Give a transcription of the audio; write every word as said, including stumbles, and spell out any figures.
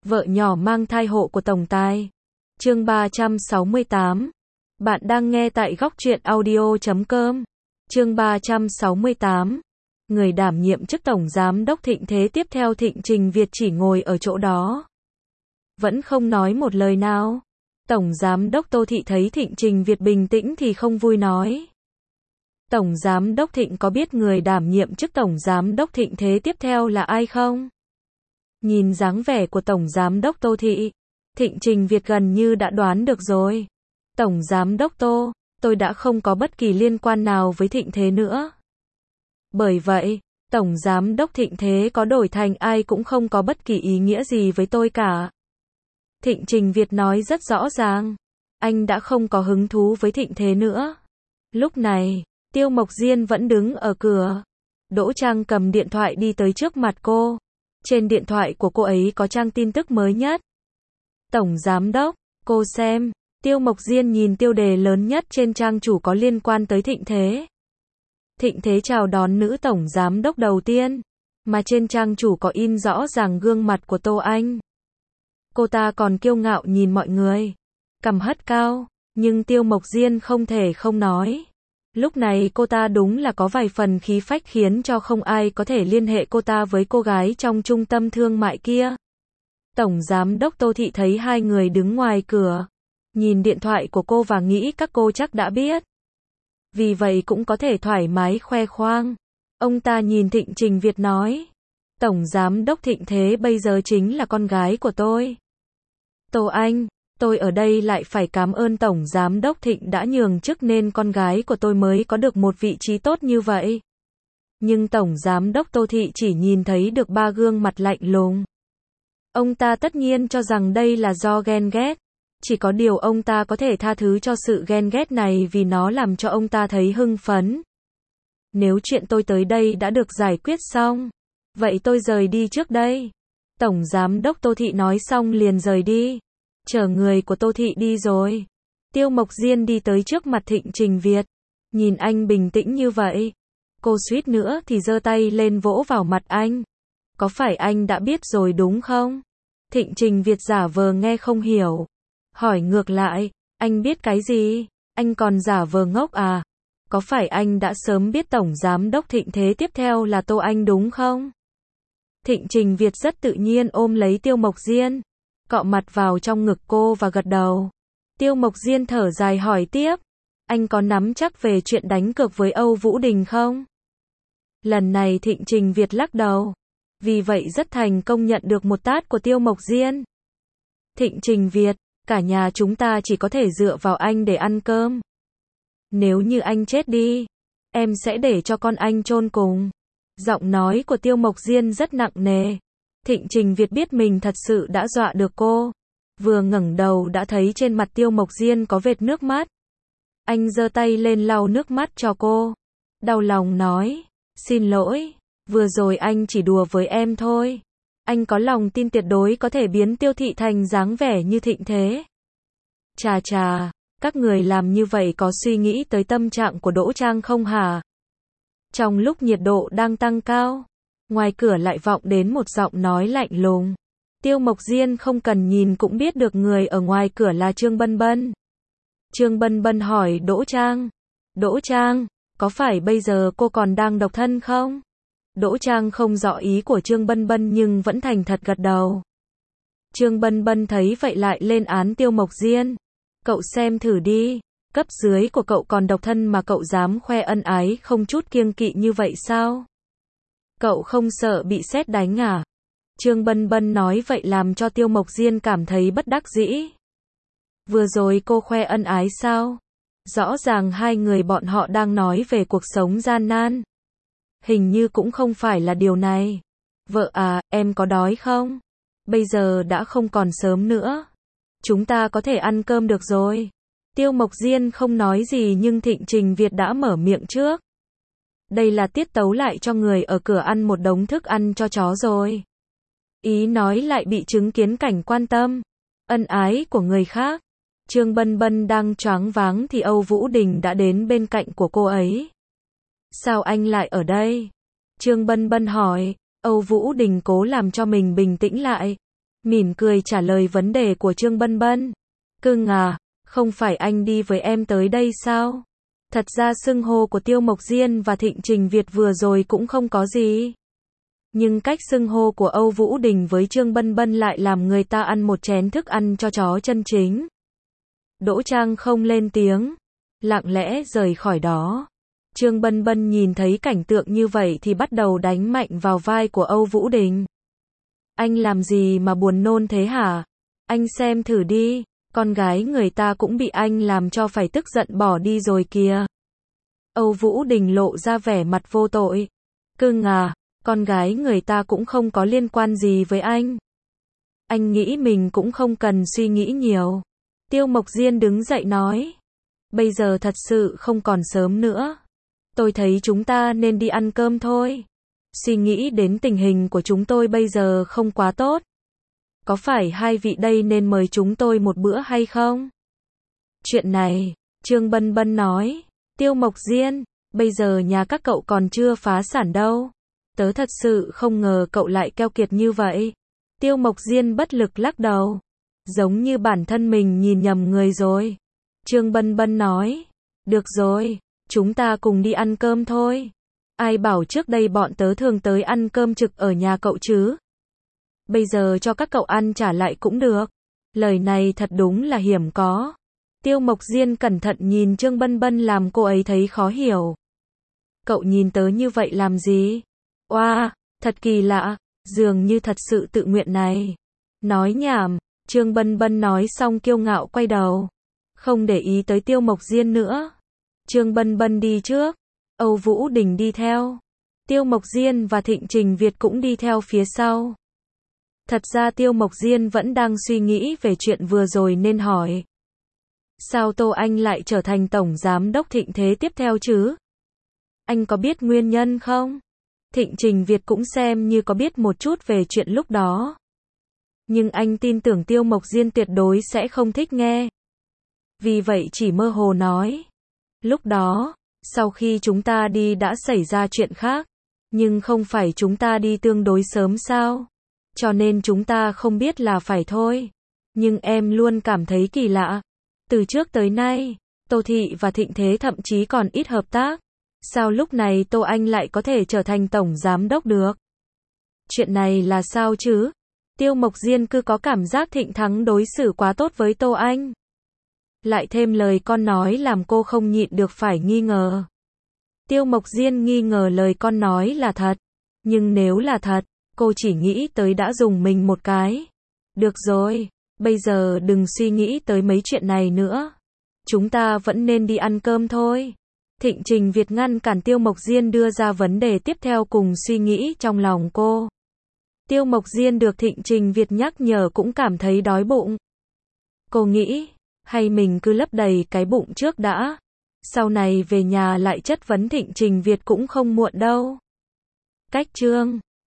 Vợ nhỏ mang thai hộ của tổng tài. Chương ba trăm sáu mươi tám. Bạn đang nghe tại góc truyện audio chấm com. Chương ba trăm sáu mươi tám. Người đảm nhiệm chức tổng giám đốc Thịnh Thế tiếp theo Thịnh Trình Việt chỉ ngồi ở chỗ đó. Vẫn không nói một lời nào. Tổng giám đốc Tô Thị thấy Thịnh Trình Việt bình tĩnh thì không vui nói. Tổng giám đốc Thịnh có biết người đảm nhiệm chức tổng giám đốc Thịnh Thế tiếp theo là ai không? Nhìn dáng vẻ của tổng giám đốc Tô Thị, Thịnh Trình Việt gần như đã đoán được rồi. Tổng giám đốc Tô, tôi đã không có bất kỳ liên quan nào với Thịnh Thế nữa. Bởi vậy, tổng giám đốc Thịnh Thế có đổi thành ai cũng không có bất kỳ ý nghĩa gì với tôi cả. Thịnh Trình Việt nói rất rõ ràng, anh đã không có hứng thú với Thịnh Thế nữa. Lúc này, Tiêu Mộc Diên vẫn đứng ở cửa. Đỗ Trang cầm điện thoại đi tới trước mặt cô. Trên điện thoại của cô ấy có trang tin tức mới nhất. Tổng giám đốc, cô xem. Tiêu Mộc Diên nhìn tiêu đề lớn nhất trên trang chủ có liên quan tới Thịnh Thế. Thịnh Thế chào đón nữ tổng giám đốc đầu tiên, mà trên trang chủ có in rõ ràng gương mặt của Tô Anh. Cô ta còn kiêu ngạo nhìn mọi người, cằm hất cao, nhưng Tiêu Mộc Diên không thể không nói. Lúc này cô ta đúng là có vài phần khí phách khiến cho không ai có thể liên hệ cô ta với cô gái trong trung tâm thương mại kia. Tổng giám đốc Tô Thị thấy hai người đứng ngoài cửa, nhìn điện thoại của cô và nghĩ các cô chắc đã biết. Vì vậy cũng có thể thoải mái khoe khoang. Ông ta nhìn Thịnh Trình Việt nói, Tổng giám đốc Thịnh Thế bây giờ chính là con gái của tôi. Tô Anh, tôi ở đây lại phải cảm ơn Tổng giám đốc Thịnh đã nhường chức nên con gái của tôi mới có được một vị trí tốt như vậy. Nhưng Tổng giám đốc Tô Thị chỉ nhìn thấy được ba gương mặt lạnh lùng. Ông ta tất nhiên cho rằng đây là do ghen ghét. Chỉ có điều ông ta có thể tha thứ cho sự ghen ghét này vì nó làm cho ông ta thấy hưng phấn. Nếu chuyện tôi tới đây đã được giải quyết xong, vậy tôi rời đi trước đây. Tổng giám đốc Tô Thị nói xong liền rời đi. Chở người của Tô Thị đi rồi. Tiêu Mộc Diên đi tới trước mặt Thịnh Trình Việt. Nhìn anh bình tĩnh như vậy, cô suýt nữa thì giơ tay lên vỗ vào mặt anh. Có phải anh đã biết rồi đúng không? Thịnh Trình Việt giả vờ nghe không hiểu. Hỏi ngược lại, anh biết cái gì? Anh còn giả vờ ngốc à? Có phải anh đã sớm biết Tổng giám đốc Thịnh Thế tiếp theo là Tô Anh đúng không? Thịnh Trình Việt rất tự nhiên ôm lấy Tiêu Mộc Diên, cọ mặt vào trong ngực cô và gật đầu. Tiêu Mộc Diên thở dài hỏi tiếp, anh có nắm chắc về chuyện đánh cược với Âu Vũ Đình không? Lần này Thịnh Trình Việt lắc đầu, vì vậy rất thành công nhận được một tát của Tiêu Mộc Diên. Thịnh Trình Việt, cả nhà chúng ta chỉ có thể dựa vào anh để ăn cơm. Nếu như anh chết đi, em sẽ để cho con anh chôn cùng. Giọng nói của Tiêu Mộc Diên rất nặng nề. Thịnh Trình Việt biết mình thật sự đã dọa được cô. Vừa ngẩng đầu đã thấy trên mặt Tiêu Mộc Diên có vệt nước mắt. Anh giơ tay lên lau nước mắt cho cô. Đau lòng nói, xin lỗi, vừa rồi anh chỉ đùa với em thôi. Anh có lòng tin tuyệt đối có thể biến Tiêu Thị thành dáng vẻ như Thịnh Thế. Chà chà, các người làm như vậy có suy nghĩ tới tâm trạng của Đỗ Trang không hả? Trong lúc nhiệt độ đang tăng cao, ngoài cửa lại vọng đến một giọng nói lạnh lùng. Tiêu Mộc Diên không cần nhìn cũng biết được người ở ngoài cửa là Trương Bân Bân. Trương Bân Bân hỏi Đỗ Trang, Đỗ Trang, có phải bây giờ cô còn đang độc thân không? Đỗ Trang không rõ ý của Trương Bân Bân nhưng vẫn thành thật gật đầu. Trương Bân Bân thấy vậy lại lên án Tiêu Mộc Diên. Cậu xem thử đi, cấp dưới của cậu còn độc thân mà cậu dám khoe ân ái không chút kiêng kỵ như vậy sao? Cậu không sợ bị sét đánh à? Trương Bân Bân nói vậy làm cho Tiêu Mộc Diên cảm thấy bất đắc dĩ. Vừa rồi cô khoe ân ái sao? Rõ ràng hai người bọn họ đang nói về cuộc sống gian nan. Hình như cũng không phải là điều này. Vợ à, em có đói không? Bây giờ đã không còn sớm nữa. Chúng ta có thể ăn cơm được rồi. Tiêu Mộc Diên không nói gì nhưng Thịnh Trình Việt đã mở miệng trước. Đây là tiết tấu lại cho người ở cửa ăn một đống thức ăn cho chó rồi. Ý nói lại bị chứng kiến cảnh quan tâm, ân ái của người khác. Trương Bân Bân đang choáng váng thì Âu Vũ Đình đã đến bên cạnh của cô ấy. Sao anh lại ở đây? Trương Bân Bân hỏi. Âu Vũ Đình cố làm cho mình bình tĩnh lại. mỉm cười trả lời vấn đề của Trương Bân Bân. Cưng à, không phải anh đi với em tới đây sao? Thật ra xưng hô của Tiêu Mộc Diên và Thịnh Trình Việt vừa rồi cũng không có gì. Nhưng cách xưng hô của Âu Vũ Đình với Trương Bân Bân lại làm người ta ăn một chén thức ăn cho chó chân chính. Đỗ Trang không lên tiếng, lặng lẽ rời khỏi đó. Trương Bân Bân nhìn thấy cảnh tượng như vậy thì bắt đầu đánh mạnh vào vai của Âu Vũ Đình. Anh làm gì mà buồn nôn thế hả? Anh xem thử đi, con gái người ta cũng bị anh làm cho phải tức giận bỏ đi rồi kìa. Âu Vũ Đình lộ ra vẻ mặt vô tội. Cưng à, con gái người ta cũng không có liên quan gì với anh. Anh nghĩ mình cũng không cần suy nghĩ nhiều. Tiêu Mộc Diên đứng dậy nói. Bây giờ thật sự không còn sớm nữa. Tôi thấy chúng ta nên đi ăn cơm thôi. Suy nghĩ đến tình hình của chúng tôi bây giờ không quá tốt. Có phải hai vị đây nên mời chúng tôi một bữa hay không? Chuyện này, Trương Bân Bân nói. Tiêu Mộc Diên, bây giờ nhà các cậu còn chưa phá sản đâu. Tớ thật sự không ngờ cậu lại keo kiệt như vậy. Tiêu Mộc Diên bất lực lắc đầu. Giống như bản thân mình nhìn nhầm người rồi. Trương Bân Bân nói. Được rồi, chúng ta cùng đi ăn cơm thôi. Ai bảo trước đây bọn tớ thường tới ăn cơm trực ở nhà cậu chứ? Bây giờ cho các cậu ăn trả lại cũng được. Lời này thật đúng là hiểm có. Tiêu Mộc Diên cẩn thận nhìn Trương Bân Bân làm cô ấy thấy khó hiểu. Cậu nhìn tớ như vậy làm gì? Oa, thật kỳ lạ, dường như thật sự tự nguyện này. Nói nhảm, Trương Bân Bân nói xong kiêu ngạo quay đầu. Không để ý tới Tiêu Mộc Diên nữa. Trương Bân Bân đi trước. Âu Vũ Đình đi theo. Tiêu Mộc Diên và Thịnh Trình Việt cũng đi theo phía sau. Thật ra Tiêu Mộc Diên vẫn đang suy nghĩ về chuyện vừa rồi nên hỏi. Sao Tô Anh lại trở thành tổng giám đốc Thịnh Thế tiếp theo chứ? Anh có biết nguyên nhân không? Thịnh Trình Việt cũng xem như có biết một chút về chuyện lúc đó. Nhưng anh tin tưởng Tiêu Mộc Diên tuyệt đối sẽ không thích nghe. Vì vậy chỉ mơ hồ nói. Lúc đó, sau khi chúng ta đi đã xảy ra chuyện khác. Nhưng không phải chúng ta đi tương đối sớm sao? Cho nên chúng ta không biết là phải thôi. Nhưng em luôn cảm thấy kỳ lạ. Từ trước tới nay, Tô Thị và Thịnh Thế thậm chí còn ít hợp tác. Sao lúc này Tô Anh lại có thể trở thành tổng giám đốc được? Chuyện này là sao chứ? Tiêu Mộc Diên cứ có cảm giác Thịnh Thắng đối xử quá tốt với Tô Anh. Lại thêm lời con nói làm cô không nhịn được phải nghi ngờ. Tiêu Mộc Diên nghi ngờ lời con nói là thật. Nhưng nếu là thật, cô chỉ nghĩ tới đã dùng mình một cái. Được rồi, bây giờ đừng suy nghĩ tới mấy chuyện này nữa. Chúng ta vẫn nên đi ăn cơm thôi. Thịnh Trình Việt ngăn cản Tiêu Mộc Diên đưa ra vấn đề tiếp theo cùng suy nghĩ trong lòng cô. Tiêu Mộc Diên được Thịnh Trình Việt nhắc nhở cũng cảm thấy đói bụng. Cô nghĩ, hay mình cứ lấp đầy cái bụng trước đã. Sau này về nhà lại chất vấn Thịnh Trình Việt cũng không muộn đâu. Cách chương